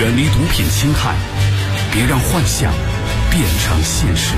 远离毒品侵害，别让幻想变成现实。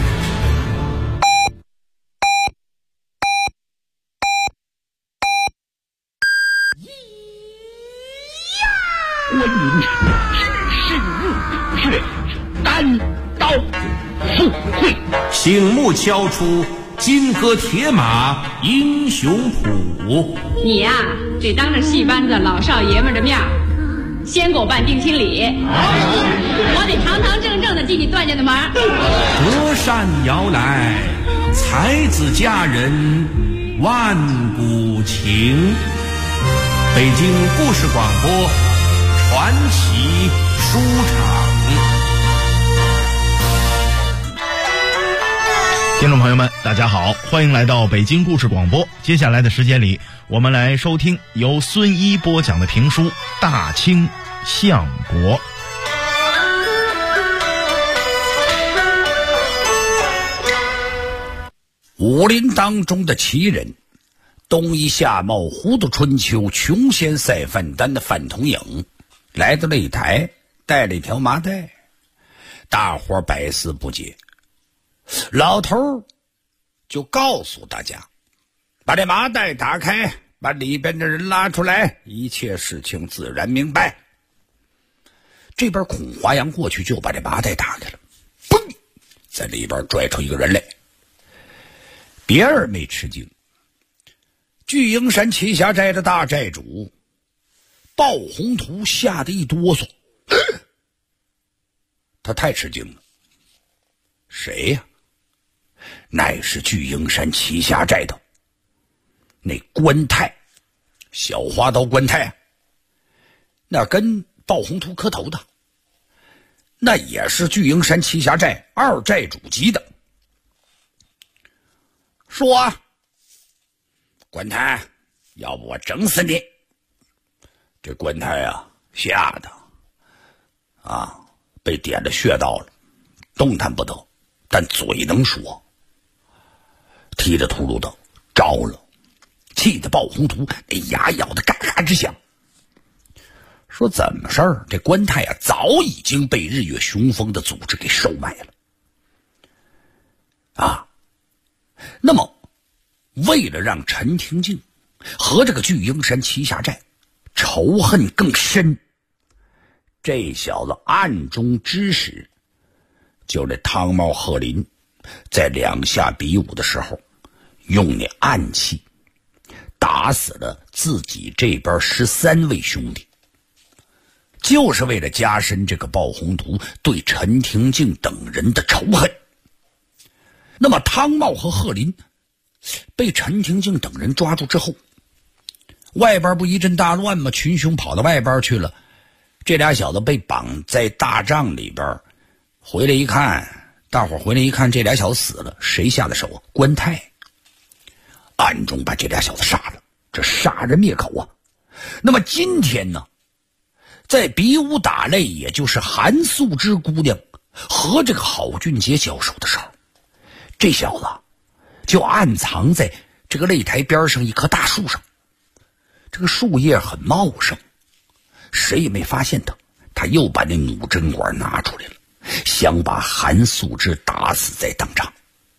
观音知事入血，单刀赴会， 醒目敲出金戈铁马英雄谱。 你呀，得当着戏班子老少爷们的面先给我办定亲礼，我得堂堂正正的替你断下的门。 隔山遥来，才子佳人万古情。北京故事广播传奇书场。 听众朋友们大家好，欢迎来到北京故事广播。接下来的时间里，我们来收听由孙一播讲的评书《大清相国》。 武林当中的奇人，东夷夏茂糊涂春秋穷仙赛范丹的范同颖来到擂台，带了一条麻袋，大伙百思不解。老头就告诉大家，把这麻袋打开，把里边的人拉出来，一切事情自然明白。这边孔华阳过去就把这麻袋打开了，嘣，在里边拽出一个人来。别人没吃惊，巨鹰山栖霞寨的大寨主鲍宏图吓得一哆嗦，他太吃惊了。谁呀？乃是巨鹰山栖霞寨的那关泰，小花刀关泰，那跟鲍宏图磕头的，那也是巨鹰山栖霞寨二寨主级的。说，关泰，要不我整死你！这关泰啊，吓得被点了穴道了，动弹不得，但嘴能说，踢着秃噜的招了，气得鲍宏图那牙咬得嘎嘎直响。说怎么事儿？这关泰啊，早已经被日月雄风的组织给收买了那么为了让陈廷敬和这个巨鹰山栖霞寨仇恨更深，这小子暗中指使，就这汤茂鹤林在两下比武的时候，用那暗器打死了自己这边13位兄弟，就是为了加深这个鲍宏图对陈廷敬等人的仇恨。那么汤茂和鹤林被陈廷敬等人抓住之后，外边不一阵大乱吗？群雄跑到外边去了，这俩小子被绑在大帐里边，回来一看，大伙回来一看，这俩小子死了，谁下的手啊？关泰暗中把这俩小子杀了，这杀人灭口啊！那么今天呢，在比武打擂，也就是韩素芝姑娘和这个郝俊杰交手的时候，这小子就暗藏在这个擂台边上一棵大树上，这个树叶很茂盛，谁也没发现他。他又把那弩针管拿出来了，想把韩素芝打死在当场。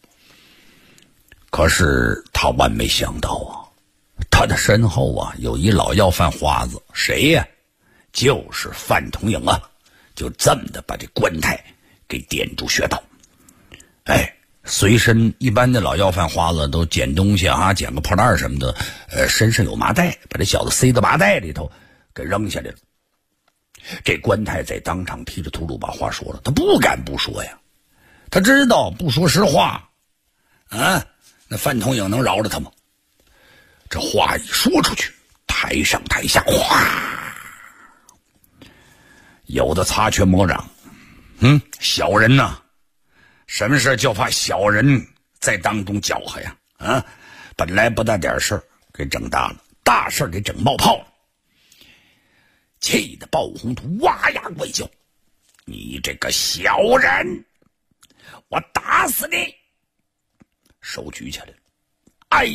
可是他万没想到他的身后有一老要饭花子，谁呀？就是范同颖就这么的把这关泰给点住穴道。随身一般的老要饭花子都捡东西捡个破烂什么的，身上有麻袋，把这小子塞到麻袋里头给扔下来了。这关泰在当场踢着秃噜把话说了，他不敢不说呀，他知道不说实话那范同颖能饶了他吗？这话一说出去，台上台下哗，有的擦拳抹掌，小人呐，什么事就怕小人在当中搅和呀本来不大点事儿给整大了，大事给整冒泡了。气得鲍宏图哇呀怪叫，你这个小人，我打死你！手举起来了，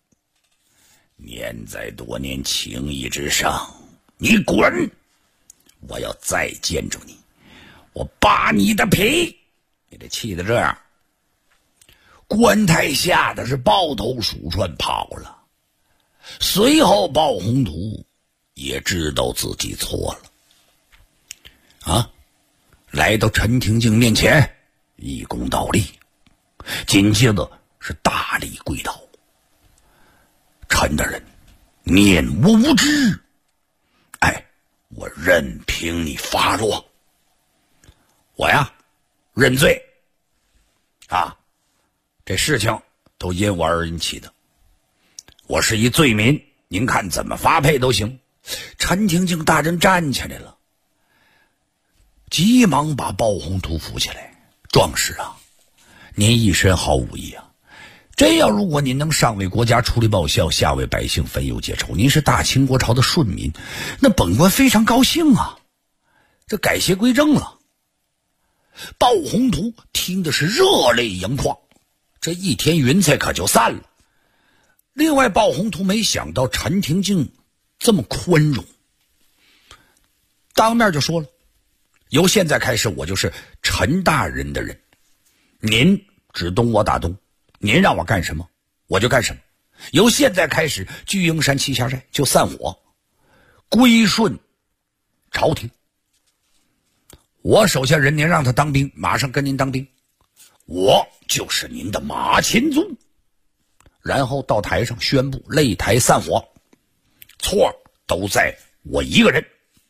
念在多年情谊之上，你滚！ 我要再见着你，我扒你的皮！你这气得这样，官台下的是抱头鼠窜跑了。随后鲍宏图也知道自己错了，来到陈廷敬面前一躬倒立，紧接着是大力跪倒。陈大人，念我无知，我任凭你发落。我呀，认罪。这事情都因我而引起的，我是一罪民，您看怎么发配都行。陈廷敬大人站起来了，急忙把鲍宏图扶起来。壮士啊，您一身好武艺啊，这样如果您能上为国家出力报效，下为百姓分忧解愁，您是大清国朝的顺民，那本官非常高兴啊，这改邪归正了。鲍宏图听的是热泪盈眶，这一天云彩可就散了。另外，鲍宏图没想到陈廷敬这么宽容，当面就说了，由现在开始我就是陈大人的人，您指东我打东，您让我干什么我就干什么。由现在开始，巨鹰山栖霞寨就散伙，归顺朝廷。我手下人您让他当兵，马上跟您当兵，我就是您的马前卒。然后到台上宣布擂台散伙，错都在我一个人。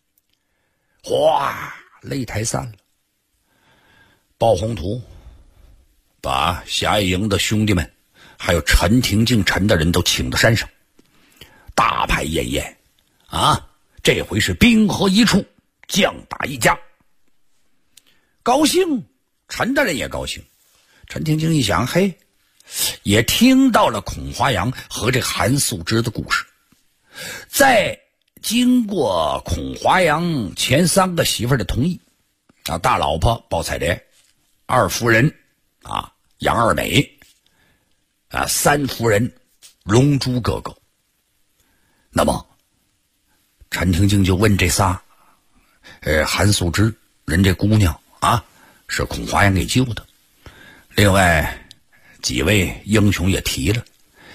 哗，擂台散了。鲍宏图把侠义营的兄弟们还有陈廷敬陈大人都请到山上，大排宴宴这回是兵合一处，将打一家。高兴，陈大人也高兴。陈廷敬一想，嘿，也听到了孔华阳和这韩素芝的故事。在经过孔华阳前3个媳妇的同意大老婆鲍彩莲，二夫人杨二美三夫人龙珠哥哥，那么陈廷敬就问这仨，韩素芝人这姑娘是孔华阳给救的，另外几位英雄也提了，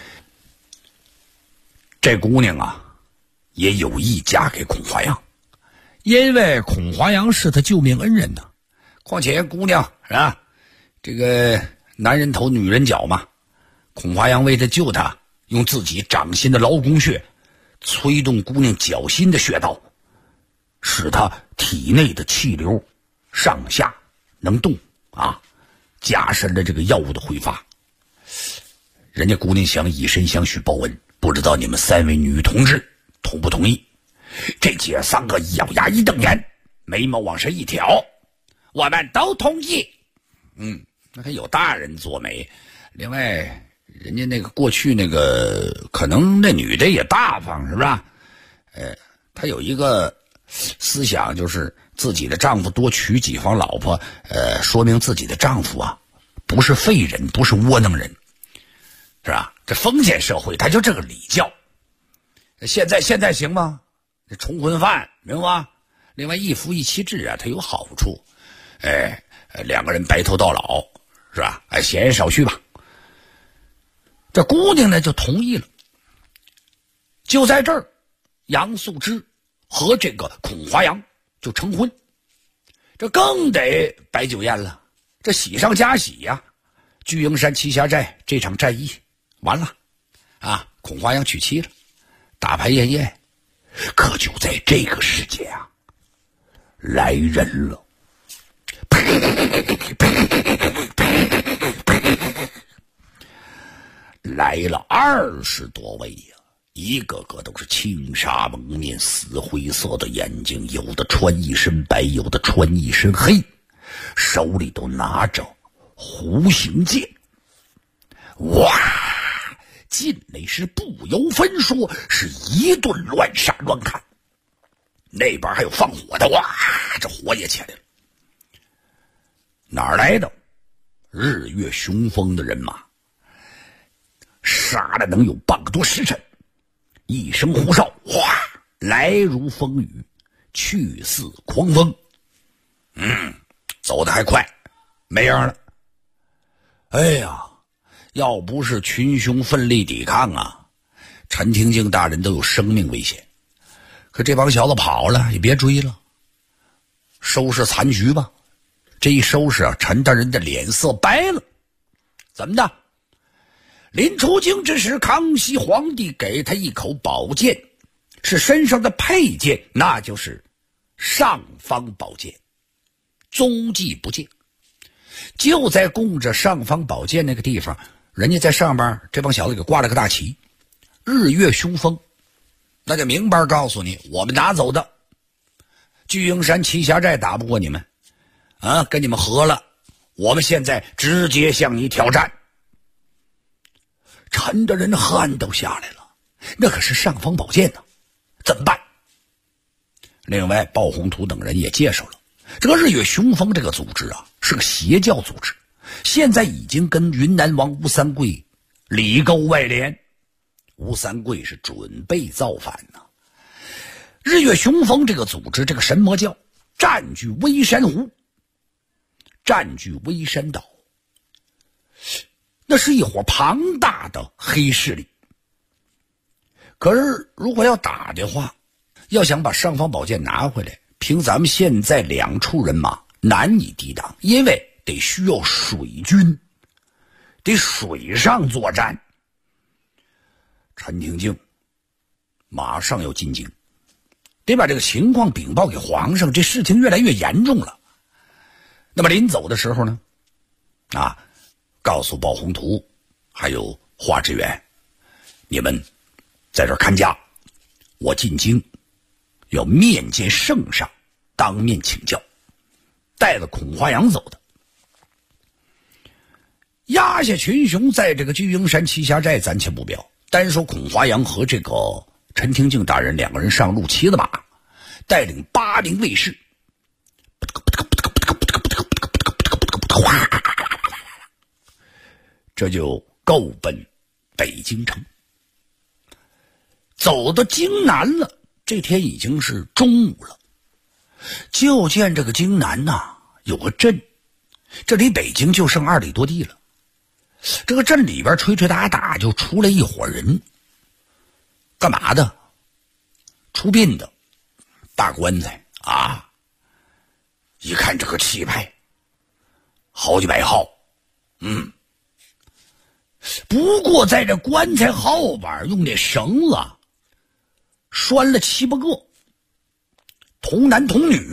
这姑娘也有意嫁给孔华阳，因为孔华阳是他救命恩人呢。况且姑娘是吧，这个男人头女人脚嘛，孔华阳为了救她，用自己掌心的劳宫穴催动姑娘脚心的穴道，使她体内的气流上下能动加深了这个药物的挥发。人家姑娘想以身相许报恩，不知道你们3位女同志同不同意？这姐3个咬牙一瞪眼，眉毛往上一挑，我们都同意。那还有大人做媒，另外人家那个过去那个可能那女的也大方，是吧？她有一个思想，就是自己的丈夫多娶几房老婆，说明自己的丈夫不是废人，不是窝囊人，是吧？这封建社会他就这个礼教。现在行吗？这重婚犯明白吗？另外一夫一妻制它有好处，两个人白头到老，是吧？闲言少叙吧。这姑娘呢就同意了。就在这儿，杨素芝和这个孔华阳就成婚，这更得摆酒宴了，这喜上加喜呀！巨鹰山栖霞寨这场战役完了孔华阳娶妻了，大排宴宴。可就在这个时间来人了，来了20多位一个个都是青纱蒙面，死灰色的眼睛，有的穿一身白，有的穿一身黑，手里都拿着弧形剑。哇！进来是不由分说，是一顿乱杀乱砍。那边还有放火的，哇，这火也起来了。哪儿来的日月雄风的人马？杀了能有半个多时辰，一声呼哨，哗，来如风雨， 去似狂风。走得还快，没样了。哎呀，要不是群雄奋力抵抗啊，陈廷敬大人都有生命危险。可这帮小子跑了，也别追了，收拾残局吧。这一收拾啊，陈大人的脸色白了。怎么的？临出京之时，康熙皇帝给他一口宝剑，是身上的佩剑，那就是尚方宝剑，踪迹不见。就在供着尚方宝剑那个地方，人家在上边这帮小子给挂了个大旗，日月凶风，那就明白告诉你，我们拿走的巨鹰山栖霞寨打不过你们啊，跟你们和了，我们现在直接向你挑战。陈大人汗都下来了，那可是尚方宝剑呢，怎么办？另外鲍宏图等人也介绍了，这个日月雄风这个组织啊，是个邪教组织，现在已经跟云南王吴三桂里勾外连，吴三桂是准备造反呢。日月雄风这个组织，这个神魔教占据微山湖，占据微山岛，那是一伙庞大的黑势力。可是如果要打的话，要想把尚方宝剑拿回来，凭咱们现在2处人马难以抵挡，因为得需要水军，得水上作战。陈廷敬马上要进京，得把这个情况禀报给皇上，这事情越来越严重了。那么临走的时候呢，告诉鲍宏图还有华志远，你们在这儿看家，我进京要面见圣上，当面请教。带了孔华阳走的，压下群雄在这个巨鹰山栖霞寨暂且不表，单说孔华阳和这个陈廷敬大人2个人上路，骑了马，带领8名卫士，这就够奔北京城。走到京南了，这天已经是中午了，就见这个京南有个镇，这离北京就剩2里多地了。这个镇里边吹吹打打就出来一伙人，干嘛的？出殡的，大棺材啊！一看这个气派，好几百号，不过在这棺材后边用那绳子拴了7、8个，童男童女。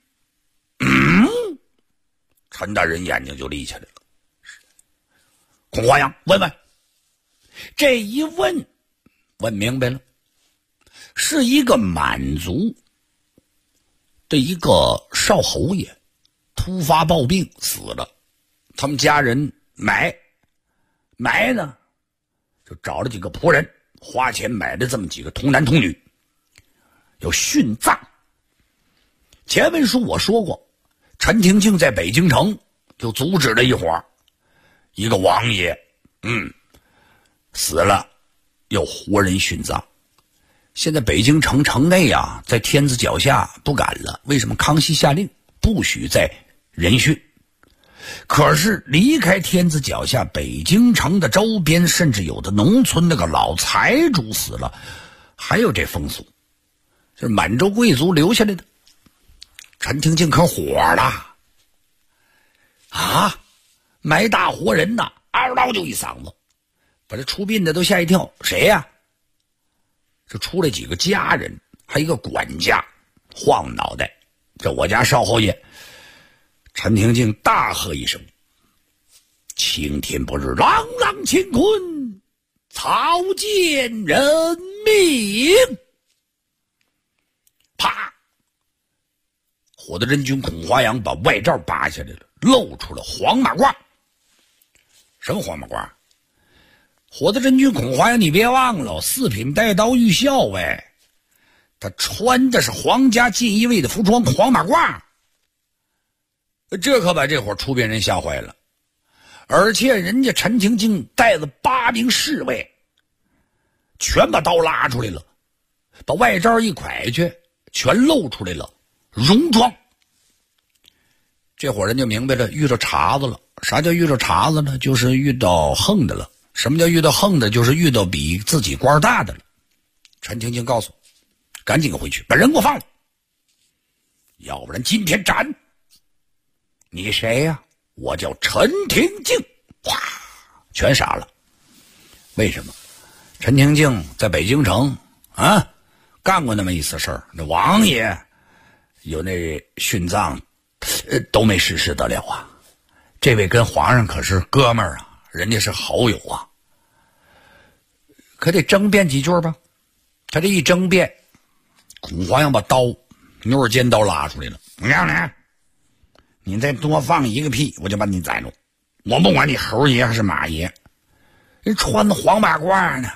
陈大人眼睛就立起来了。孔华阳问问，这一问明白了，是一个满族的一个少侯爷突发暴病死了，他们家人埋呢，就找了几个仆人，花钱买了这么几个童男童女，要殉葬。前文书我说过，陈廷敬在北京城就阻止了一伙，一个王爷死了要活人殉葬。现在北京城内在天子脚下不敢了，为什么？康熙下令不许再人殉。可是离开天子脚下，北京城的周边，甚至有的农村那个老财主死了，还有这风俗，就是满洲贵族留下来的。陈廷敬可火了埋大活人呐，嗷嗷就一嗓子，把这出殡的都吓一跳。谁呀？这出来几个家人，还一个管家，晃脑袋，这我家少侯爷。陈廷敬大喝一声：青天不日，朗朗乾坤，草菅人命！啪！火的真君孔华阳把外罩扒下来了，露出了黄马褂。什么黄马褂？火的真君孔华阳，你别忘了4品带刀御校他穿的是皇家锦衣卫的服装，黄马褂。这可把这伙出殡人吓坏了，而且人家陈廷敬带了8名侍卫，全把刀拉出来了，把外罩一蒯去， 全露出来了戎装。这伙人就明白了，遇到茬子了。啥叫遇到茬子呢？就是遇到横的了。什么叫遇到横的？就是遇到比自己官大的了。陈廷敬告诉赶紧回去，把人给我放了，要不然今天斩。你谁呀？我叫陈廷敬。哇，全傻了。为什么？陈廷敬在北京城啊干过那么一次事儿，那王爷有那殉葬都没实施得了啊。这位跟皇上可是哥们儿啊，人家是好友啊，可得争辩几句吧。他这一争辩，孔皇上把刀牛耳尖刀拉出来了。你再多放一个屁，我就把你宰了。我不管你猴爷还是马爷，人穿的黄马褂呢。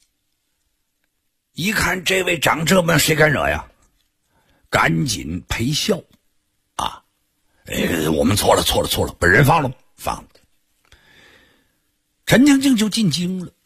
一看这位长这么，谁敢惹呀？赶紧赔笑啊！我们错了，把人放了，放了。陈廷敬就进京了。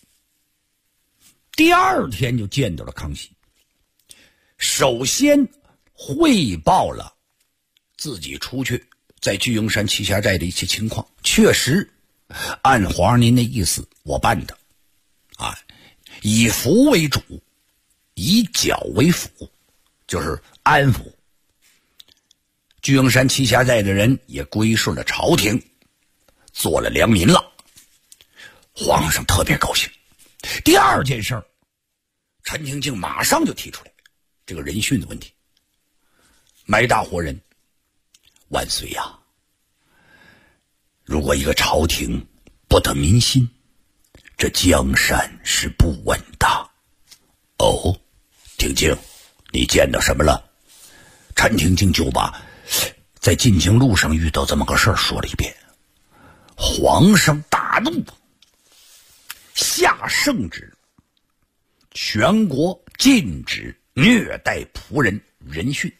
第二天就见到了康熙，首先汇报了自己出去在聚英山栖霞寨的一些情况。确实按皇上您的意思我办的啊，以服为主，以剿为辅，就是安抚。聚英山栖霞寨的人也归顺了朝廷，做了良民了。皇上特别高兴。第二件事儿，陈廷敬马上就提出来这个人殉的问题。埋大活人，万岁呀！如果一个朝廷不得民心，这江山是不稳的。哦，廷敬，你见到什么了？陈廷敬就把在进京路上遇到这么个事儿说了一遍。皇上大怒，下圣旨，全国禁止虐待仆人人殉。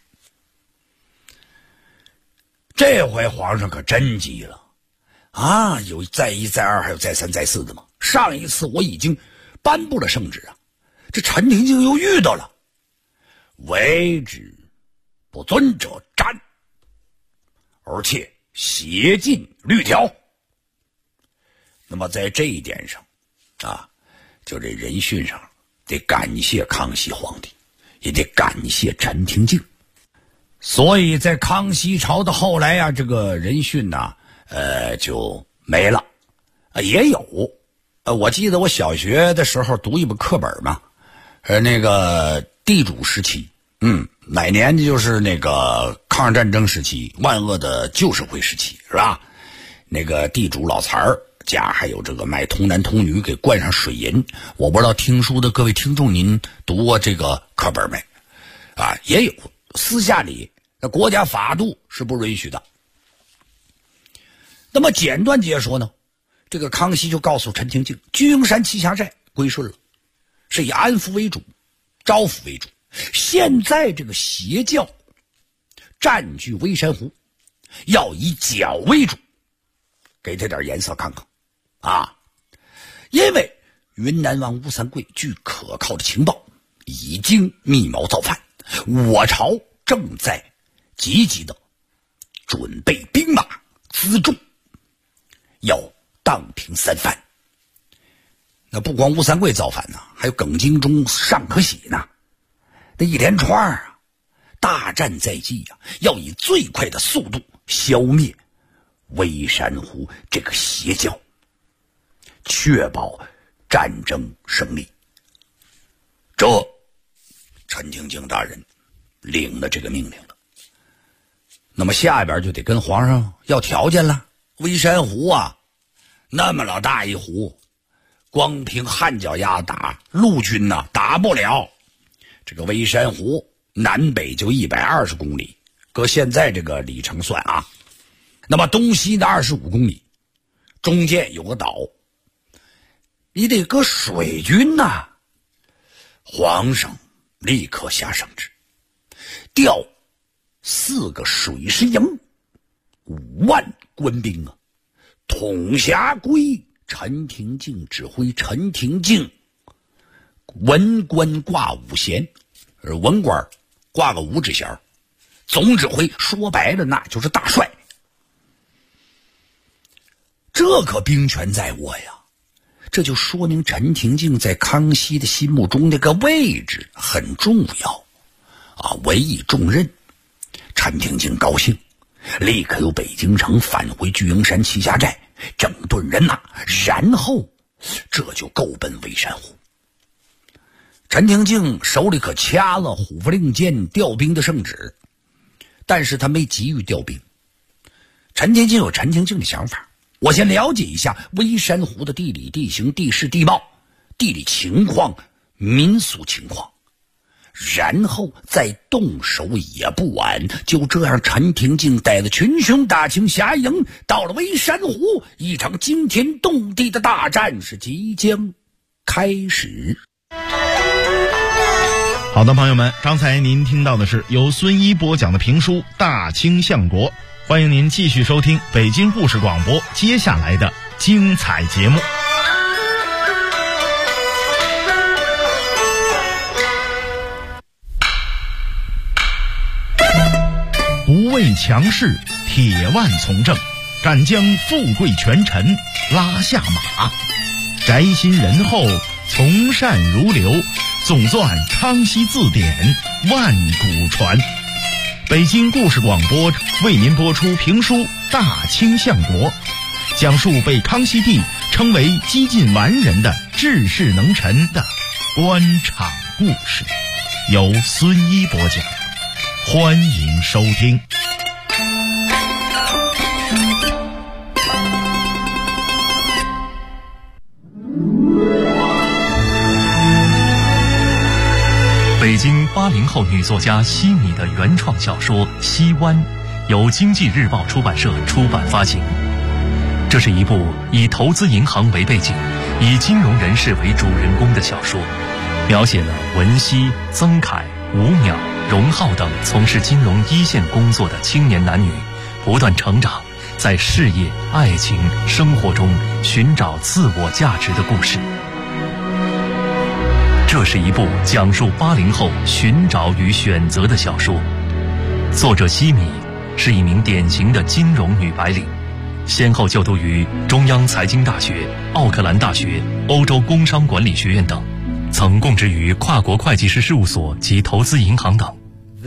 这回皇上可真急了啊！有再一再二还有再三再四的吗？上一次我已经颁布了圣旨啊，这陈廷敬又遇到了，违旨不遵者斩，而且写进律条。那么在这一点上啊，就这人殉上得感谢康熙皇帝，也得感谢陈廷敬。所以在康熙朝的后来啊，这个人殉呐，就没了。也有，我记得我小学的时候读一本课本嘛，那个地主时期，哪年就是那个抗日战争时期，万恶的旧社会时期，是吧？那个地主老财儿家还有这个卖童男童女给灌上水银。我不知道听书的各位听众您读过这个课本没？啊，也有。私下里那国家法度是不允许的。那么简短解说呢，这个康熙就告诉陈廷敬，聚英山栖霞寨归顺了，是以安抚为主，招抚为主。现在这个邪教占据微山湖，要以剿为主，给他点颜色看看啊！因为云南王吴三桂据可靠的情报，已经密谋造反，我朝正在积极的准备兵马辎重，要荡平三藩。那不光吴三桂造反呢，还有耿精忠、尚可喜呢，那一连串啊，大战在即啊，要以最快的速度消灭微山湖这个邪教，确保战争胜利。这陈廷敬大人领了这个命令了。那么下边就得跟皇上要条件了。微山湖啊，那么老大一湖，光凭旱脚丫打陆军呢，打不了。这个微山湖南北就120公里，搁现在这个里程算啊，那么东西的25公里，中间有个岛，你得搁水军呐。皇上立刻下圣旨，调4个水师营，5万官兵啊，统辖归陈廷敬指挥。陈廷敬文官挂5衔，文官挂个5支弦，总指挥说白了那就是大帅。这可兵权在握呀，这就说明陈廷敬在康熙的心目中那个位置很重要啊，委以重任。陈廷敬高兴，立刻由北京城返回聚英山栖霞寨，整顿人马，然后这就够奔微山湖。陈廷敬手里可掐了虎符令箭调兵的圣旨，但是他没急于调兵。陈廷敬有陈廷敬的想法，我先了解一下微山湖的地理地形、地势地貌、地理情况、民俗情况，然后再动手也不晚。就这样，陈廷敬带着群雄大清霞营到了微山湖，一场惊天动地的大战是即将开始。 好的，朋友们，刚才您听到的是由孙一播讲的评书《大清相国》，欢迎您继续收听北京故事广播接下来的精彩节目。不畏强势，铁腕从政，敢将富贵权臣拉下马，宅心仁厚，从善如流，总纂康熙字典，万古传。北京故事广播为您播出评书《大清相国》，讲述被康熙帝称为几近完人的治世能臣的官场故事，由孙一播讲，欢迎收听。 北京80后女作家西米的原创小说《西湾》，由经济日报出版社出版发行。这是一部以投资银行为背景，以金融人士为主人公的小说，描写了文熙、曾凯、吴淼、荣浩等从事金融一线工作的青年男女不断成长，在事业、爱情、生活中寻找自我价值的故事。这是一部讲述80后寻找与选择的小说。作者西米是一名典型的金融女白领，先后就读于中央财经大学、奥克兰大学、欧洲工商管理学院等，曾供职于跨国会计师事务所及投资银行等。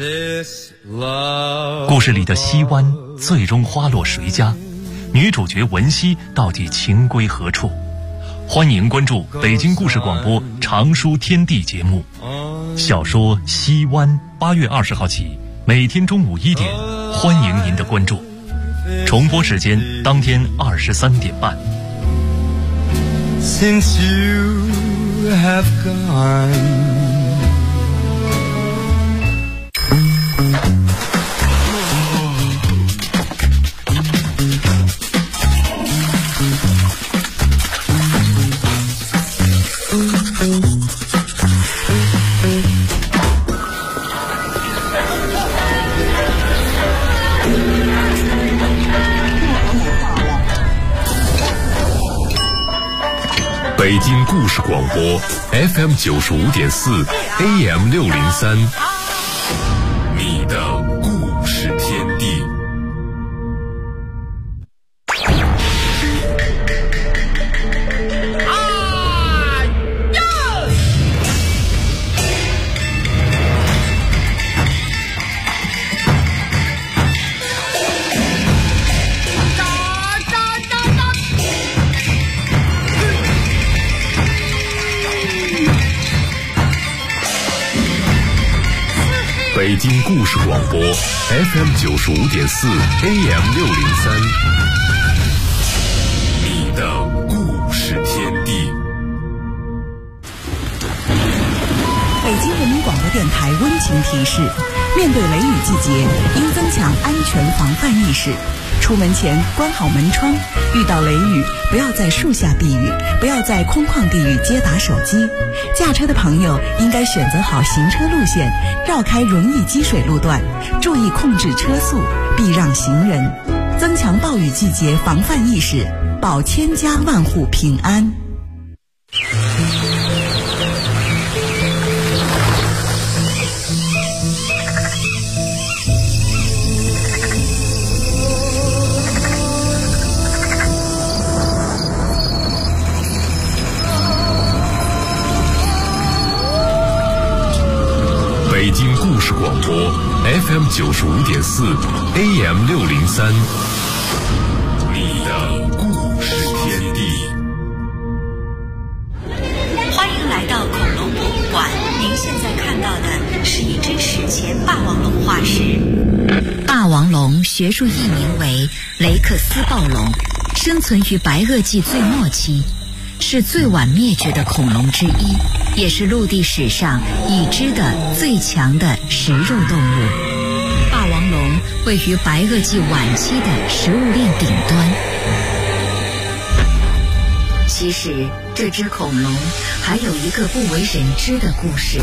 故事里的西湾最终花落谁家？女主角文熙到底情归何处？欢迎关注北京故事广播长书天地节目，小说《西湾》8月20号起，每天中午1点，欢迎您的关注。重播时间当天23点半。 Since you have gone, 北京故事广播 FM 95.4 AM 603，你的故事天地。北京故事广播 FM 95.4 AM 603，你的故事天地。 北京人民广播电台温情提示：面对雷雨季节，应增强安全防范意识。出门前关好门窗，遇到雷雨不要在树下避雨，不要在空旷地域接打手机。驾车的朋友应该选择好行车路线，绕开容易积水路段，注意控制车速，避让行人，增强暴雨季节防范意识，保千家万户平安。 故事广播 FM 95.4 AM 603，你的故事天地。 欢迎来到恐龙博物馆，您现在看到的是一只史前霸王龙化石。霸王龙学术译名为雷克斯暴龙，生存于白垩纪最末期，是最晚灭绝的恐龙之一，也是陆地史上已知的最强的食肉动物。霸王龙位于白垩纪晚期的食物链顶端。其实这只恐龙还有一个不为人知的故事。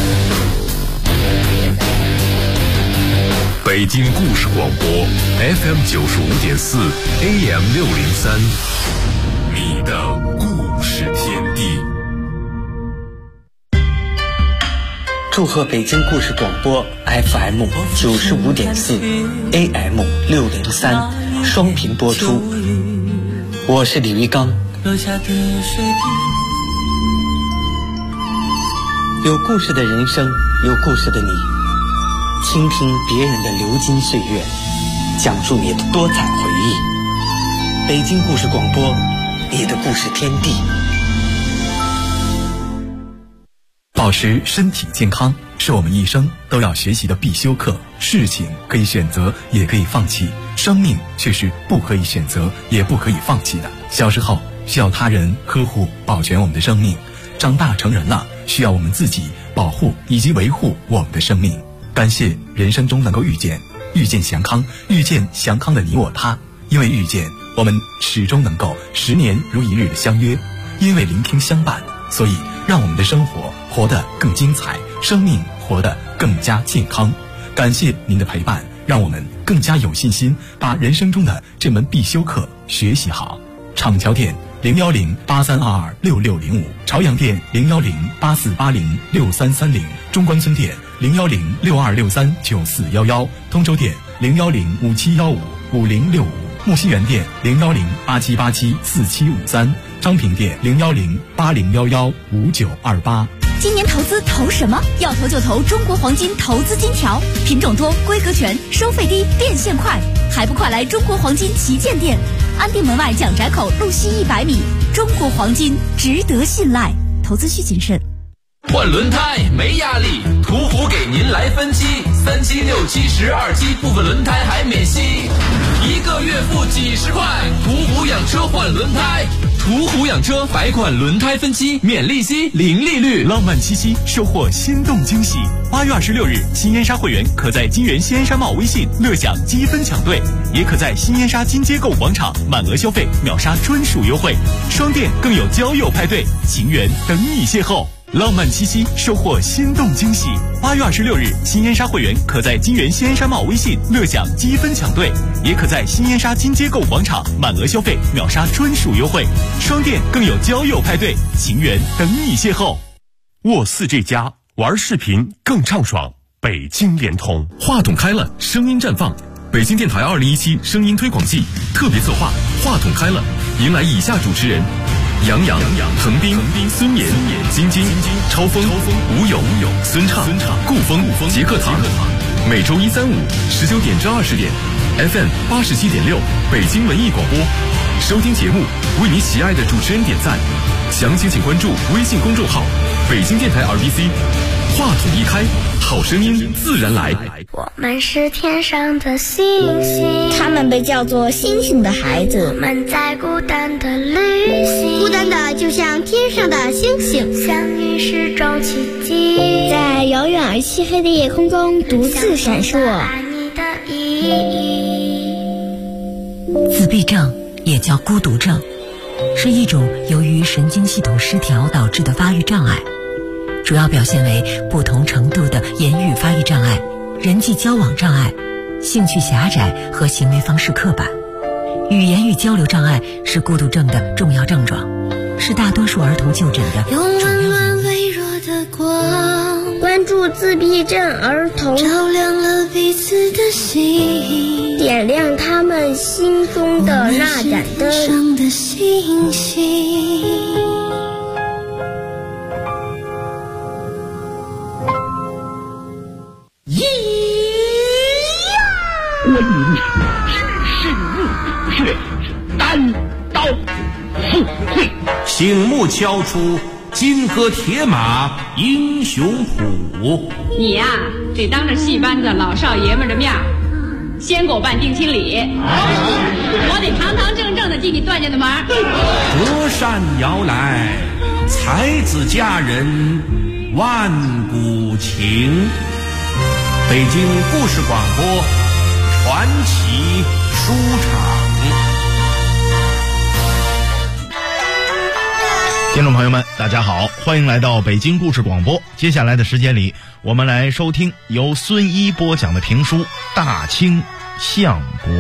北京故事广播 FM 95.4 AM 603，你的故事天地。 祝贺北京故事广播 FM 95.4 AM 603双频播出。我是李玉刚。有故事的人生，有故事的你，倾听别人的流金岁月，讲述你的多彩回忆。北京故事广播，你的故事天地。 保持身体健康是我们一生都要学习的必修课。事情可以选择，也可以放弃，生命却是不可以选择，也不可以放弃的。小时候需要他人呵护保全我们的生命，长大成人了需要我们自己保护以及维护我们的生命。感谢人生中能够遇见祥康，遇见祥康的你我他。因为遇见，我们始终能够10年如一日的相约；因为聆听相伴，所以让我们的生活活得更精彩，生命活得更加健康。感谢您的陪伴，让我们更加有信心把人生中的这门必修课学习好。厂桥店01083226605，朝阳店01084806330，中关村店01062639411，通州店01057155065，木樨园店01087874753，昌平店01080115928。 今年投资投什么？要投就投中国黄金投资金条，品种多，规格全，收费低，变现快，还不快来中国黄金旗舰店，安定门外蒋宅口路西100米。中国黄金值得信赖，投资需谨慎。 换轮胎没压力，途虎给您来分期，3期、6期、12期，部分轮胎还免息，1个月付几10块。途虎养车换轮胎，途虎养车百款轮胎分期，免利息，零利率。 浪漫七夕，收获心动惊喜。8月26日，新烟沙会员可在金源西烟沙贸微信乐享积分抢兑，也可在新烟沙金街购物广场满额消费秒杀专属优惠，双店更有交友派对，情缘等你邂逅。浪漫七夕，收获心动惊喜。8月26日，新烟沙会员可在金源西烟沙贸微信乐享积分抢兑，也可在新烟沙金街购物广场满额消费秒杀专属优惠，双店更有交友派对，情缘等你邂逅。沃4G+，玩视频更畅爽。北京联通， 话筒开了，声音绽放。北京电台2017声音推广季特别策划，话筒开了，迎来以下主持人：杨洋、滕斌、孙岩、晶晶、超风、吴勇、孙畅、顾风、杰克塔。每周1、3、5 19点至20点 ，FM 87.6北京文艺广播。收听节目，为你喜爱的主持人点赞。详情请关注微信公众号“北京电台 RBC”。话筒一开，好声音自然来。 我们是天上的星星， 他们被叫做星星的孩子。 我们在孤单的旅行， 孤单的就像天上的星星， 相遇是种奇迹， 在遥远而漆黑的夜空中独自闪烁。 爱你的意义。 自闭症也叫孤独症，是一种由于神经系统失调导致的发育障碍，主要表现为不同程度的言语发育障碍、人际交往障碍、兴趣狭窄和行为方式刻板。语言与交流障碍是孤独症的重要症状，是大多数儿童就诊的主要温暖微弱的光， 关注自闭症儿童， 照亮了彼此的心， 点亮他们心中的那盏灯。 天上的星星。 民只身入血，单刀赴会。 醒目敲出金戈铁马英雄谱。 你呀，得当着戏班子老少爷们的面先给我办定亲礼，我得堂堂正正的进你段家的门。 隔山遥来，才子佳人万古情。北京故事广播传奇书场。 听众朋友们，大家好，欢迎来到北京故事广播。接下来的时间里，我们来收听由孙一播讲的评书《大清相国》。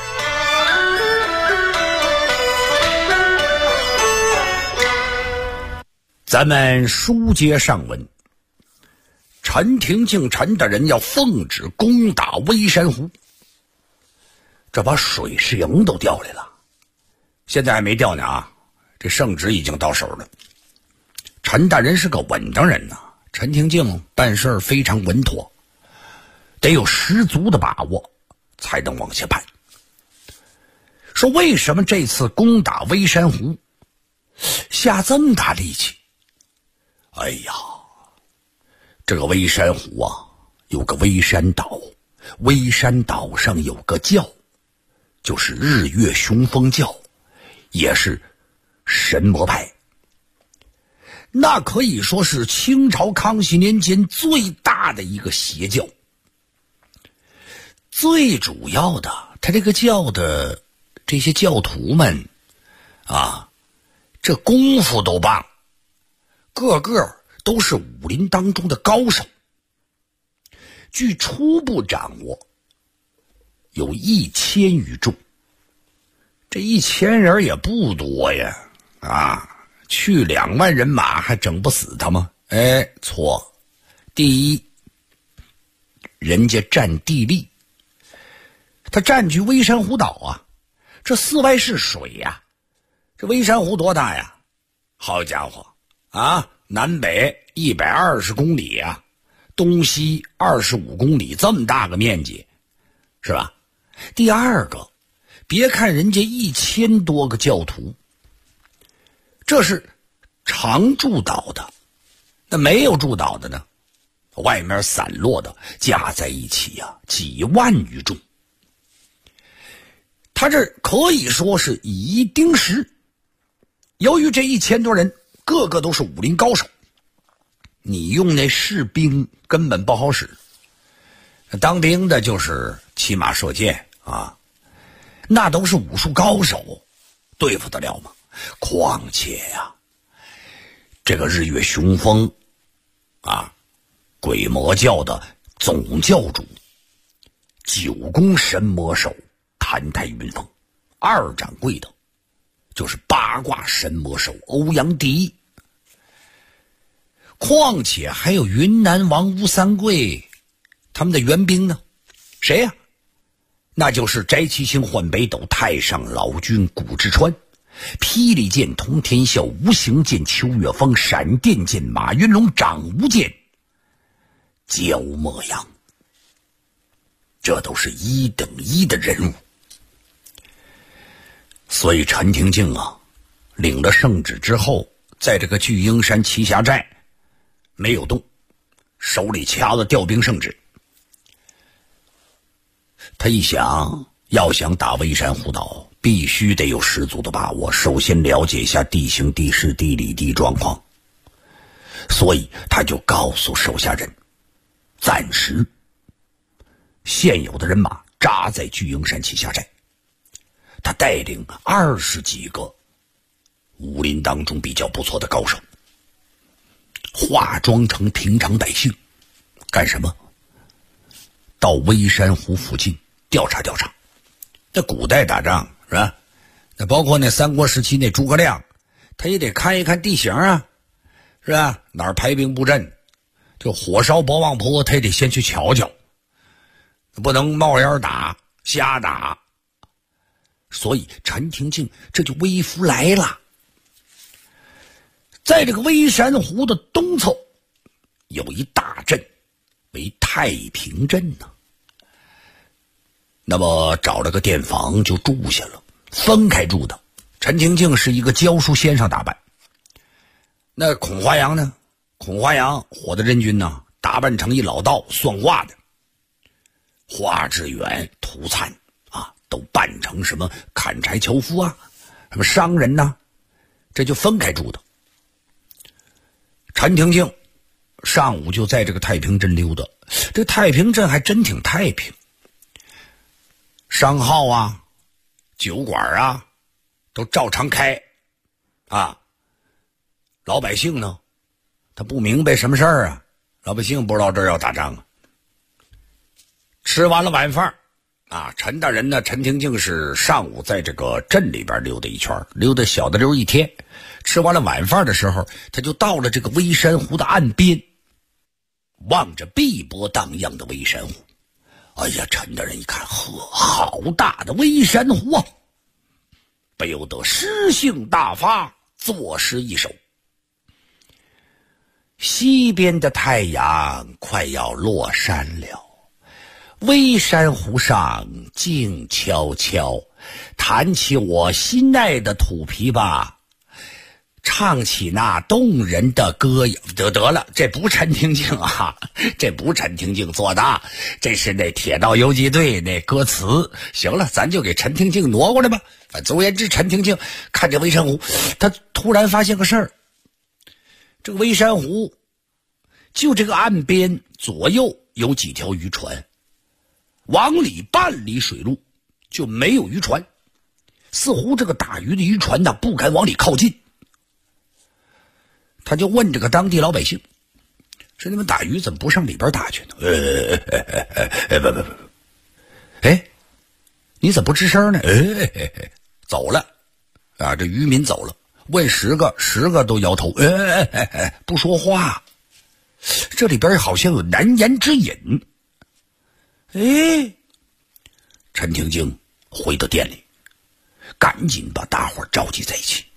咱们书接上文，陈廷敬陈大人要奉旨攻打微山湖，这把水势营都调来了，现在还没调呢啊！这圣旨已经到手了。陈大人是个稳当人呐，陈廷敬办事非常稳妥，得有十足的把握才能往下办。说为什么这次攻打微山湖下这么大力气？哎呀，这个微山湖啊，有个微山岛，微山岛上有个教，就是日月雄风教，也是神魔派，那可以说是清朝康熙年间最大的一个邪教。最主要的，他这个教的这些教徒们啊，这功夫都棒，个个都是武林当中的高手。据初步掌握，有1000余众。这1000人也不多呀，啊，去2万人马还整不死他吗？哎，错。第一，人家占地利，他占据微山湖岛啊，这四外是水呀，这微山湖多大呀？好家伙啊，南北120公里啊，东西25公里，这么大个面积，是吧？第二个，别看人家1000多个教徒，这是常驻岛的，那没有驻岛的呢，外面散落的加在一起啊，几万余众。他这可以说是以一盯十。由于这1000多人个个都是武林高手，你用那士兵根本不好使，当兵的就是骑马射箭啊，那都是武术高手，对付得了吗？况且呀，这个日月雄风啊，鬼魔教的总教主9宫神魔手谭台云峰，二掌柜的就是八卦神魔手欧阳迪，况且还有云南王吴三桂他们的援兵呢，谁呀？那就是翟七星换北斗太上老君古之川，霹雳剑通天啸，无形剑秋月风，闪电剑马云龙，掌无剑焦墨阳，这都是1等1的人物。所以陈廷敬啊，领了圣旨之后，在这个巨鹰山栖霞寨没有动，手里掐了调兵圣旨。他一想，要想打微山湖岛，必须得有十足的把握，首先了解一下地形地势地理地状况。所以他就告诉手下人，暂时现有的人马扎在巨鹰山栖霞寨，他带领20几个武林当中比较不错的高手，化妆成平常百姓，干什么？到微山湖附近调查调查。这古代打仗是吧？那包括那三国时期那诸葛亮，他也得看一看地形啊，是吧？哪儿排兵布阵，就火烧博望坡，他也得先去瞧瞧，不能冒烟打瞎打。所以陈廷敬这就微服来了。在这个微山湖的东侧有一大镇为太平镇呢， 那么找了个店房就住下了，分开住的。陈廷敬是一个教书先生打扮，那孔华阳呢？孔华阳火的任军呢，打扮成一老道算卦的。华志远、涂灿啊，都扮成什么砍柴樵夫啊，什么商人呐，这就分开住的。陈廷敬上午就在这个太平镇溜达，这太平镇还真挺太平，商号啊、酒馆啊都照常开啊。老百姓呢，他不明白什么事儿啊，老百姓不知道这儿要打仗啊。吃完了晚饭啊，陈大人呢，陈廷敬是上午在这个镇里边溜达一圈，溜达小的溜一天。吃完了晚饭的时候，他就到了这个微山湖的岸边，望着碧波荡漾的微山湖。哎呀，陈大人一看，呵，好大的微山湖啊！不由得诗兴大发，作诗一首。西边的太阳快要落山了，微山湖上静悄悄，弹起我心爱的土琵琶，唱起那动人的歌谣。得了，这不陈廷敬啊，这不陈廷敬做的，这是那铁道游击队那歌词。行了，咱就给陈廷敬挪过来吧。总而言之，陈廷敬看着微山湖，他突然发现个事儿，这个微山湖就这个岸边左右有几条渔船，往里半里水路就没有渔船，似乎这个打鱼的渔船呢不敢往里靠近。他就问这个当地老百姓，说你们打鱼怎么不上里边打去呢？哎，你怎么不吱声呢？走了啊！这渔民走了，问10个都摇头，不说话。这里边好像有难言之隐。陈廷敬回到店里，赶紧把大伙召集在一起。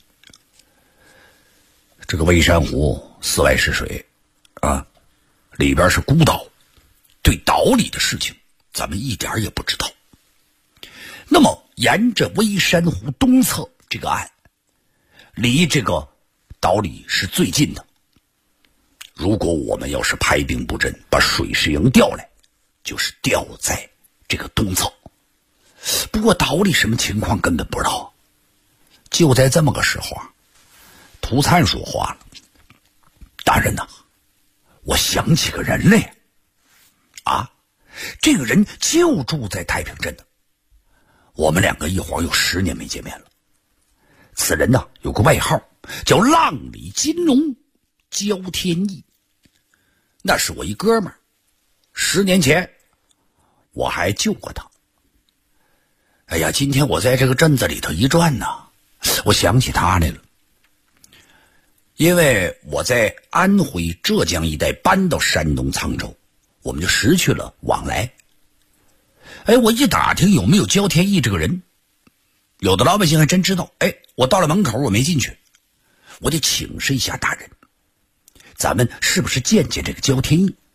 这个微山湖四外是水啊，里边是孤岛，对岛里的事情咱们一点也不知道。那么沿着微山湖东侧这个岸，离这个岛里是最近的。如果我们要是派兵布阵，把水师营调来，就是调在这个东侧。不过岛里什么情况根本不知道。就在这么个时候啊，涂灿说话了：“大人呐，我想起个人来啊，这个人就住在太平镇的，我们两个一晃有10年没见面了。此人呢有个外号叫浪里金龙焦天意，那是我一哥们儿，10年前我还救过他。哎呀，今天我在这个镇子里头一转呢，我想起他来了。因为我在安徽、浙江一带搬到山东沧州，我们就失去了往来。我一打听有没有焦天意这个人，有的老百姓还真知道。我到了门口我没进去，我得请示一下大人，咱们是不是见见这个焦天意？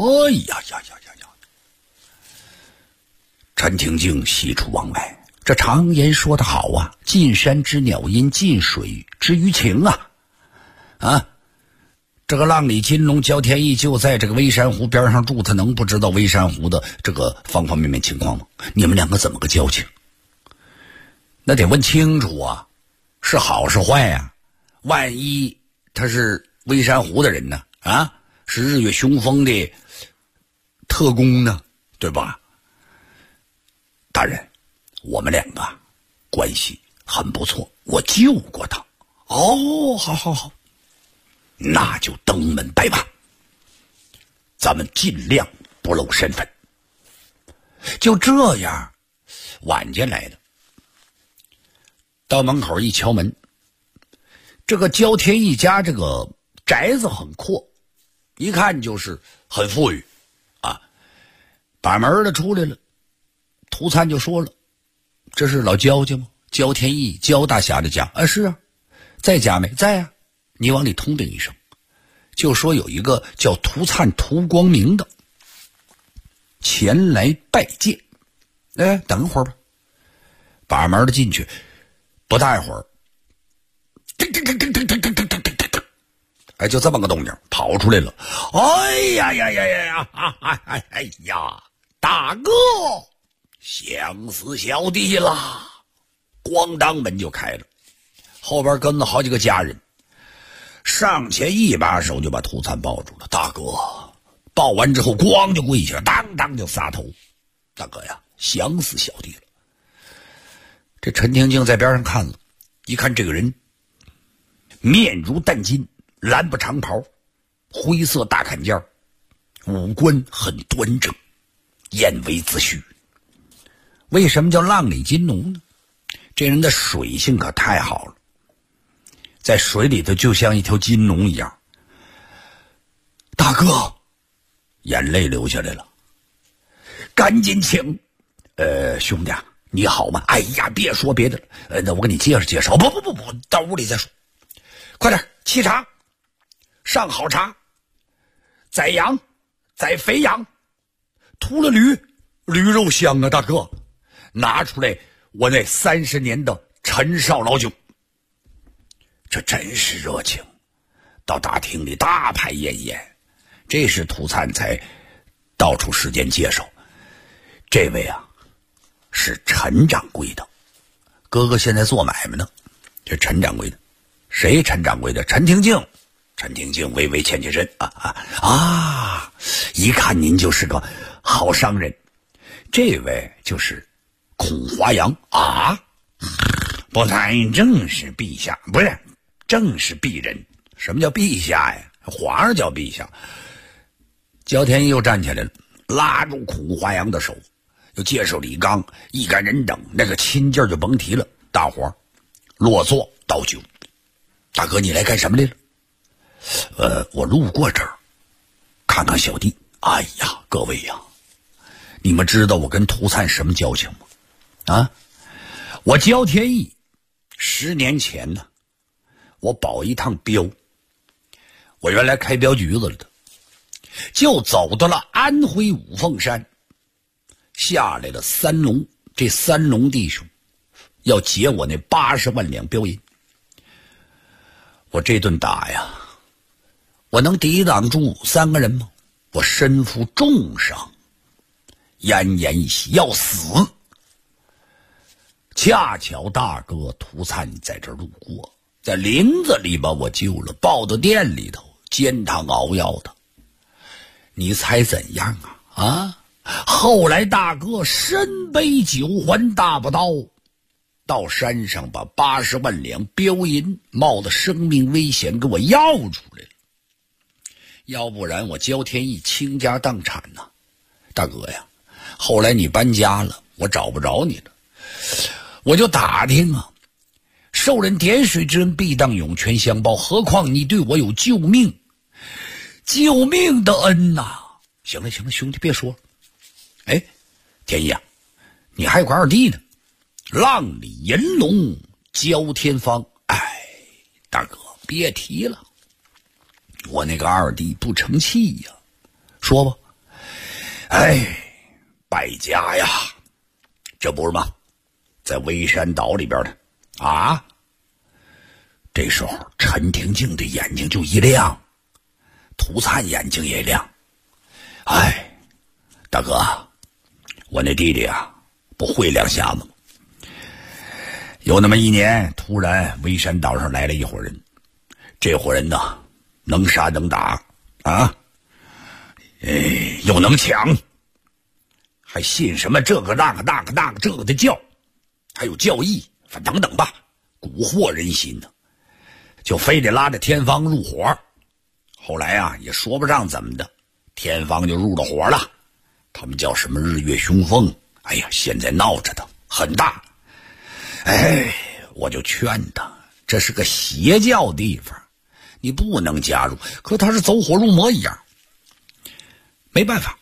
陈廷敬喜出望外，这常言说得好啊，近山之鸟音，近水之鱼情啊，这个浪里金龙焦天意就在这个微山湖边上住，他能不知道微山湖的这个方方面面情况吗？你们两个怎么个交情？那得问清楚啊，是好是坏啊？万一他是微山湖的人呢？啊，是日月凶风的特工呢，对吧？大人，我们两个关系很不错，我救过他。好，那就登门拜把，咱们尽量不露身份。就这样，晚间来的，到门口一敲门，这个焦天一家这个宅子很阔，一看就是很富裕啊。把门的出来了，涂灿就说了：“这是老焦家吗？焦天意，焦大侠的家啊？是啊，在家没？在啊。你往里通禀一声，就说有一个叫涂灿涂光明的前来拜见。” 等一会儿吧。把门的进去，不大一会儿，就这么个动静，跑出来了。哎呀，大哥，想死小弟啦！咣当，门就开了，后边跟了好几个家人，上前一把手就把涂灿抱住了。大哥，抱完之后，咣就跪下，当当就撒头。大哥呀，想死小弟了。这陈廷敬在边上看了，一看这个人面如淡金，蓝布长袍，灰色大坎肩，五官很端正，燕尾自须。为什么叫浪里金龙呢？这人的水性可太好了，在水里头就像一条金龙一样。大哥，眼泪流下来了，赶紧请。兄弟啊，你好吗？哎呀，别说别的了，那我给你介绍介绍。不，到屋里再说。快点，沏茶，上好茶，宰羊，宰肥羊，屠了驴肉香啊！大哥，拿出来我那30年的陈少老酒。这真是热情，到大厅里大排宴宴。这时涂灿才道出时间介绍，这位啊是陈掌柜的，哥哥现在做买卖呢。这陈掌柜的，谁陈掌柜的？陈廷敬。陈廷敬微微欠起身，一看您就是个好商人。这位就是孔华阳啊，不才正是陛下，不是，正是鄙人。什么叫陛下呀？皇上叫陛下。焦天一又站起来了，拉住孔华阳的手，又介绍李刚，一干人等，那个亲劲儿就甭提了。大伙儿落座倒酒。大哥，你来干什么来了？我路过这儿看看小弟。哎呀，各位呀，你们知道我跟涂灿什么交情吗？我焦天意10年前呢，我保一趟镖，我原来开镖局子了的，就走到了安徽五凤山，下来了3龙，这3龙弟兄要劫我那80万两镖银。我这顿打呀，我能抵挡住3个人吗？我身负重伤，奄奄一息，要死。恰巧大哥涂灿在这儿路过，在林子里把我救了，抱到店里头煎汤熬药的。你猜怎样啊？后来大哥身背9环大宝刀，到山上把80万两镖银冒着生命危险给我要出来了，要不然我焦天意倾家荡产呐。大哥呀，后来你搬家了，我找不着你了，我就打听啊，受人点水之恩必当涌泉相报，何况你对我有救命的恩呐。行了兄弟别说了。天意啊，你还有个二弟呢，浪里银龙焦天方。大哥别提了，我那个二弟不成器呀。说吧。败家呀，这不是吗？在微山岛里边的啊。这时候陈廷敬的眼睛就一亮，涂灿眼睛也亮。大哥，我那弟弟啊不会两下子吗？有那么一年，突然微山岛上来了一伙人，这伙人呢能杀能打啊，又能抢，还信什么这个那个这个的教，还有教义等等吧，蛊惑人心呢，就非得拉着天方入伙。后来啊也说不上怎么的，天方就入了伙了。他们叫什么日月凶风，现在闹着的很大。我就劝他，这是个邪教地方，你不能加入。可他是走火入魔一样，没办法。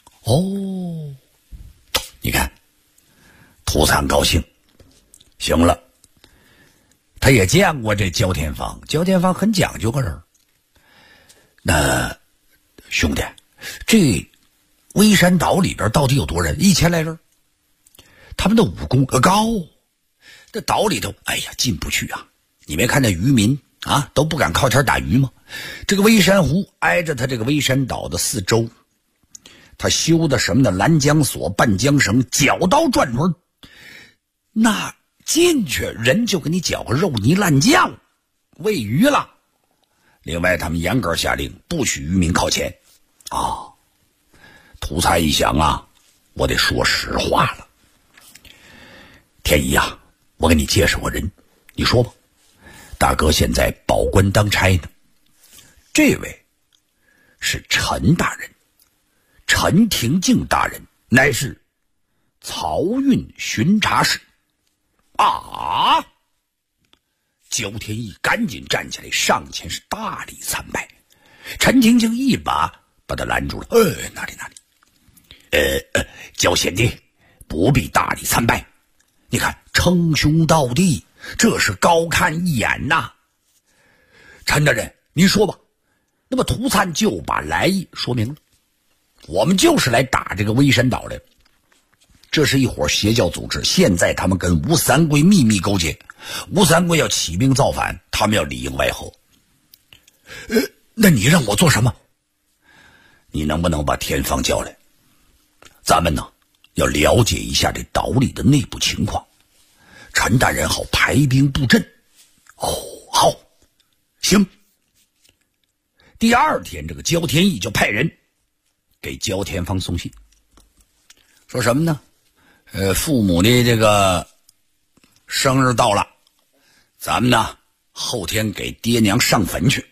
你看涂灿高兴，行了，他也见过这焦天方，焦天方很讲究个人。那兄弟，这微山岛里边到底有多人？1000来人。 他们的武功高，这岛里头哎呀进不去啊。你没看那渔民啊都不敢靠前打鱼吗？这个微山湖挨着他这个微山岛的四周，他修的什么的拦江索、半江绳、绞刀转轮，那进去人就给你搅个肉泥烂酱喂鱼了。另外他们严格下令不许渔民靠前啊。涂灿一想啊，我得说实话了。天一啊，我给你介绍个人，你说吧。大哥现在保官当差呢，这位是陈大人，陈廷敬大人，乃是漕运巡查使。啊！焦天翼赶紧站起来，上前是大礼参拜。陈廷敬一把把他拦住了。哪里？焦贤弟，不必大礼参拜。你看，称兄道弟，这是高看一眼呐。陈大人，您说吧。那么涂灿就把来意说明了。我们就是来打这个微山岛来。这是一伙邪教组织，现在他们跟吴三桂秘密勾结，吴三桂要起兵造反，他们要里应外合。那你让我做什么？你能不能把田芳叫来？咱们呢要了解一下这岛里的内部情况，陈大人好排兵布阵。好，行。第二天，这个焦天翼就派人给焦天芳送信，说什么呢？父母的这个生日到了，咱们呢后天给爹娘上坟去。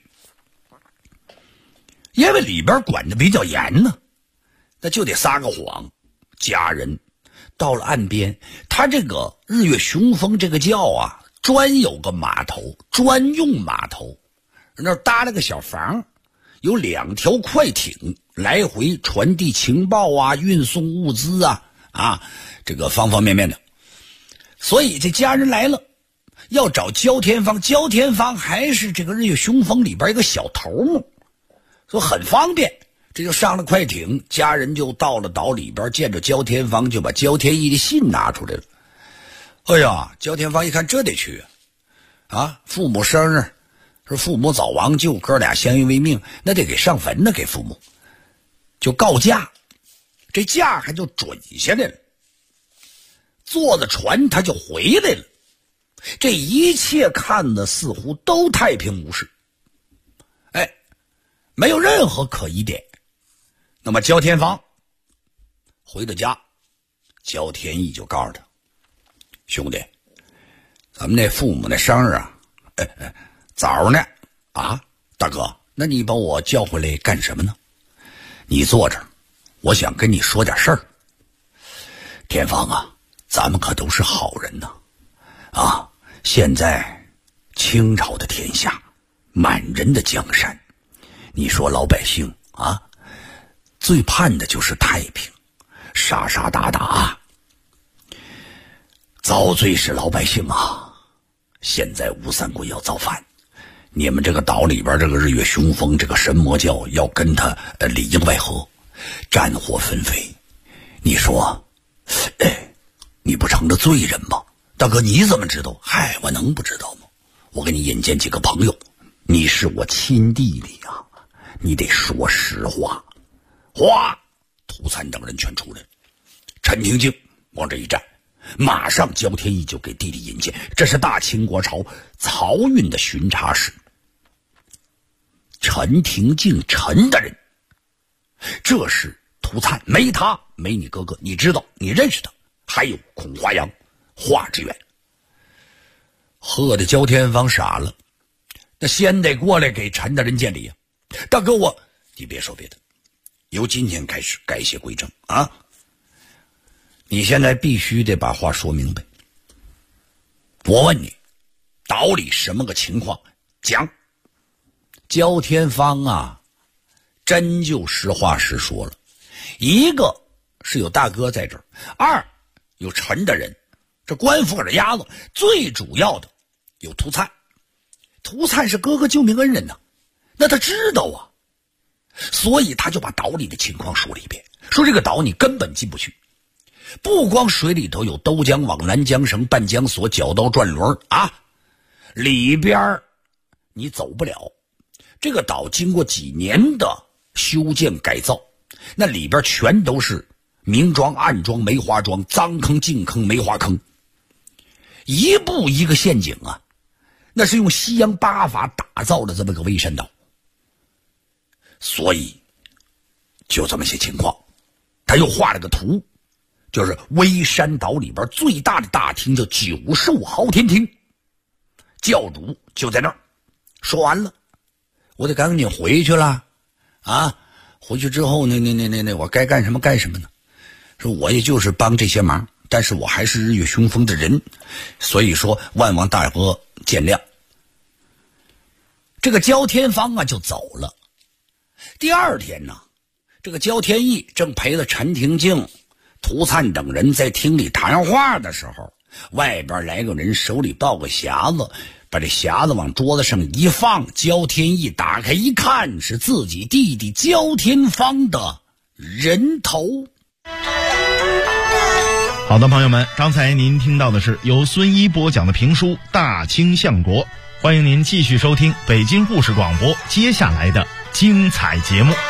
因为里边管的比较严呢，那就得撒个谎。家人到了岸边，他这个日月雄风这个教啊，专有个码头，专用码头，那儿搭了个小房，有2条快艇来回传递情报啊，运送物资啊，这个方方面面的。所以这家人来了，要找焦天芳，焦天芳还是这个日月雄风里边一个小头目，说很方便。这就上了快艇，家人就到了岛里边，见着焦天芳，就把焦天翼的信拿出来了。哎呀，焦天芳一看这得去啊，父母生日，说父母早亡，就哥俩相依为命，那得给上坟呢，给父母，就告假。这假还就准下来了，坐的船他就回来了。这一切看的似乎都太平无事，没有任何可疑点。那么焦天芳回到家，焦天翼就告诉他，兄弟，咱们那父母那生日早呢啊，大哥，那你把我叫回来干什么呢？你坐这儿，我想跟你说点事儿。天芳啊，咱们可都是好人呐，现在清朝的天下，满人的江山，你说老百姓最盼的就是太平，杀杀打打，遭罪是老百姓啊。现在吴三桂要造反，你们这个岛里边这个日月雄风这个神魔教要跟他里应外合，战火纷飞。你说你不成了罪人吗？大哥你怎么知道？嗨，我能不知道吗？我给你引荐几个朋友，你是我亲弟弟啊，你得说实话。哗，涂灿等人全出来了。陈廷敬往这一站，马上焦天翼就给弟弟引荐，这是大清国朝漕运的巡查使陈廷敬，陈大人。这是涂灿，没他没你哥哥，你知道，你认识他。还有孔华阳、华志远。喝的焦天芳傻了，那先得过来给陈大人见礼啊。大哥你别说别的，由今天开始改邪归正啊！你现在必须得把话说明白。我问你，岛里什么个情况？讲。焦天芳真就实话实说了。一个是有大哥在这儿，二有陈大人，这官府的鸭子，最主要的有涂灿。涂灿是哥哥救命恩人呐，那他知道所以他就把岛里的情况说了一遍，说这个岛你根本进不去， 不光水里头有兜江网、拦江绳、绊江索、绞刀转轮啊，里边你走不了。这个岛经过几年的修建改造，那里边全都是明桩、暗桩、梅花桩、脏坑、净坑、梅花坑，一步一个陷阱啊！那是用西洋八法打造的这么个微山岛，所以就这么些情况。他又画了个图，就是微山岛里边最大的大厅叫九寿豪天厅，教主就在那儿。说完了，我得赶紧回去了啊！回去之后呢，我该干什么干什么呢？说我也就是帮这些忙，但是我还是日月凶风的人，所以说万望大哥见谅。这个焦天方啊就走了。第二天呢，这个焦天义正陪着陈廷敬、涂灿等人在厅里谈话的时候，外边来个人手里抱个匣子，把这匣子往桌子上一放，焦天义打开一看，是自己弟弟焦天方的人头。 好的，朋友们，刚才您听到的是由孙一播讲的评书《大清相国》，欢迎您继续收听北京故事广播接下来的精彩节目。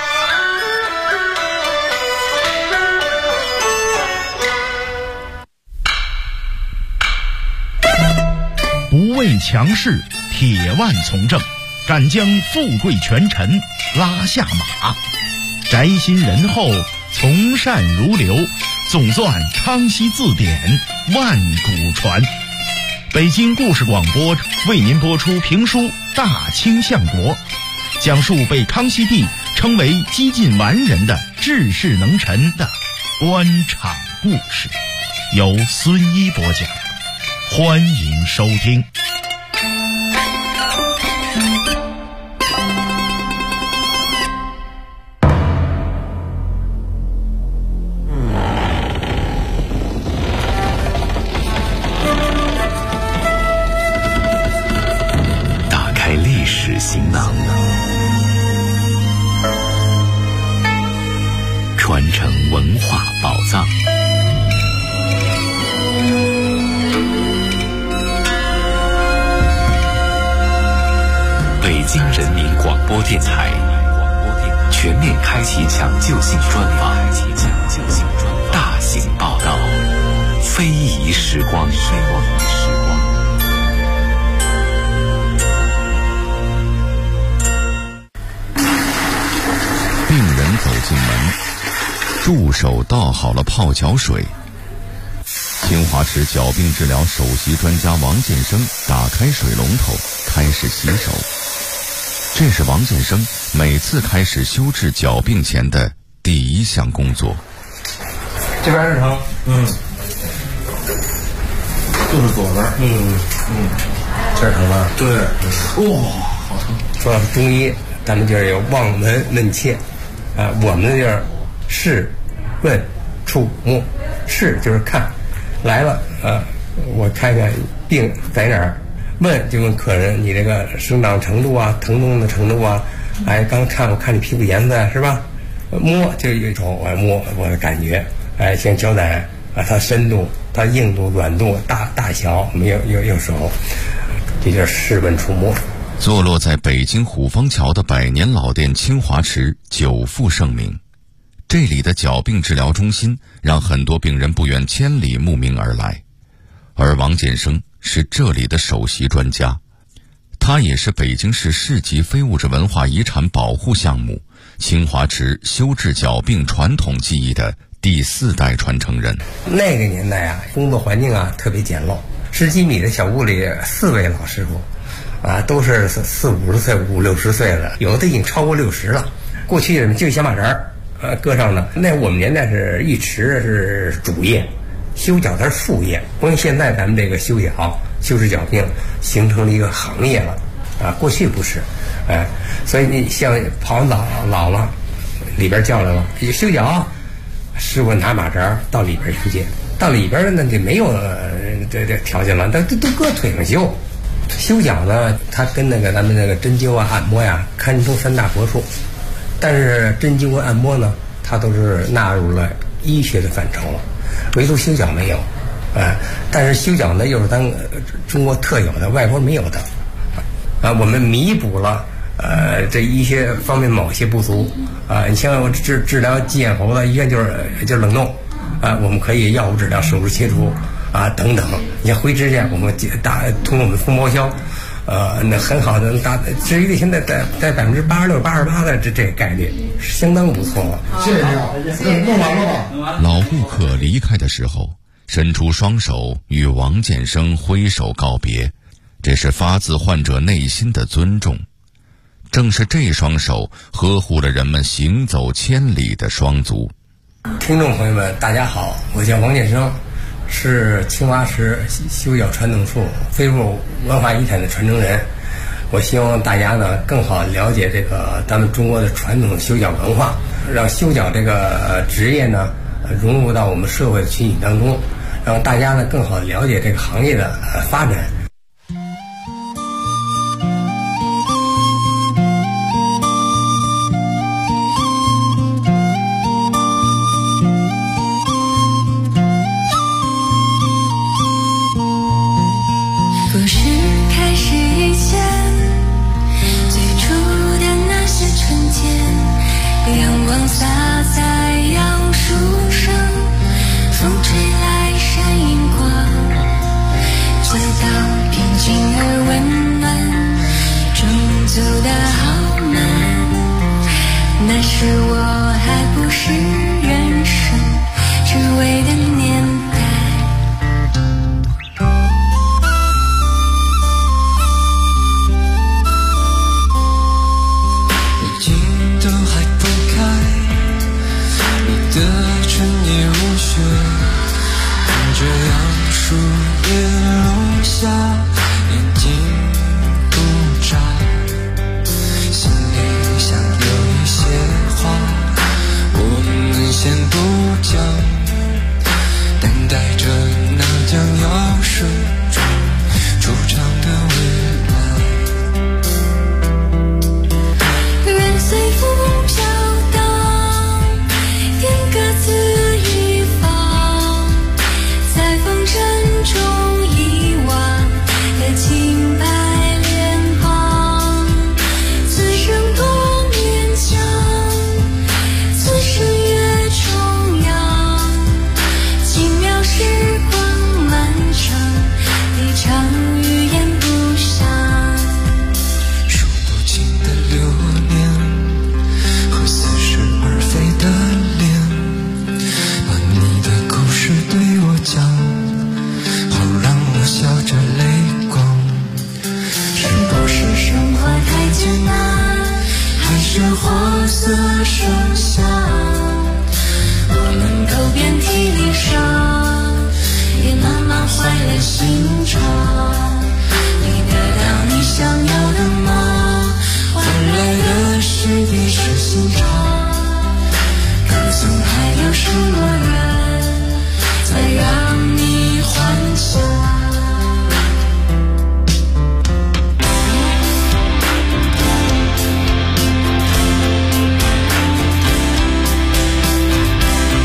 不畏强势，铁腕从政，敢将富贵权臣拉下马，宅心仁厚，从善如流，总算康熙字典，万古传。北京故事广播为您播出评书《大清相国》，讲述被康熙帝称为几近完人的治世能臣的官场故事，由孙一播讲，欢迎收听。 行囊，传承文化宝藏。北京人民广播电台全面开启抢救性专访，大型报道，非遗时光。 病人走进门，助手倒好了泡脚水。清华池脚病治疗首席专家王建生打开水龙头，开始洗手。这是王建生每次开始修治脚病前的第一项工作。 这边是疼，就是左边，这儿疼吧？对，哇，好疼。说到中医，咱们这儿有望闻问切。我们这儿视、问、触、摸。视就是看，来了我看看病在哪儿。问就问客人你这个生长程度啊，疼痛的程度啊，刚看我看你皮肤颜色是吧？摸就有一种我摸我的感觉，像脚奶它深度、它硬度、软度、大小，有时候这就是视、问、触、摸。 坐落在北京虎坊桥的百年老店清华池久负盛名，这里的脚病治疗中心让很多病人不远千里慕名而来，而王建生是这里的首席专家，他也是北京市市级非物质文化遗产保护项目清华池修治脚病传统技艺的第4代传承人。 那个年代啊，工作环境啊特别简陋，10几米的小屋里4位老师傅都是40、50岁、50、60岁了，有的已经超过60了。过去人就小马扎搁上的。那我们年代是浴池是主业，修脚它是副业。不像现在咱们这个修脚、修治脚病形成了一个行业了过去不是，所以你像跑老了，里边叫来了修脚，师傅拿马扎到里边去，到里边呢就没有这条件了，都搁腿上修。修脚呢，它跟咱们针灸啊、按摩呀，堪称3大国术。但是针灸和按摩呢，它都是纳入了医学的范畴了。 唯独修脚没有，但是修脚呢又是咱中国特有的，外国没有的，我们弥补了这一些方面某些不足，你像我治疗鸡眼喉的医院就是冷冻，我们可以药物治疗、手术切除等等。你像灰指甲，我们通过我们蜂包销。那很好的治愈率现在在86%、88%的这个概率是相当不错了。 谢谢你，弄完了吧？ 老顾客离开的时候，伸出双手与王建生挥手告别，这是发自患者内心的尊重。正是这双手呵护了人们行走千里的双足。 听众朋友们，大家好，我叫王建生。是清华市修脚传统术非物文化遗产的传承人，我希望大家呢更好了解这个咱们中国的传统修脚文化，让修脚这个职业呢融入到我们社会的群体当中，让大家呢更好了解这个行业的发展。 阳光洒在杨树上，风吹来闪银光，街道平静而温暖，正走得好慢，那时我还不是人生只为的年代。 看着杨树叶落下，眼睛不眨，心里想有一些话我们先不讲，等待着那将要顺转出场的未来。任随风飘荡，天各自中遗忘的清白脸庞，此生多勉强，此生越重阳，轻描时光漫长，一场语言不详，数不尽的流年和似是而非的脸，把你的故事对我讲，笑着泪光，是不是生活太艰难，还是活色生香？我们都遍体鳞伤，也慢慢坏了心肠。你得到你想要的吗？换来的是地是心肠，可曾还有什么？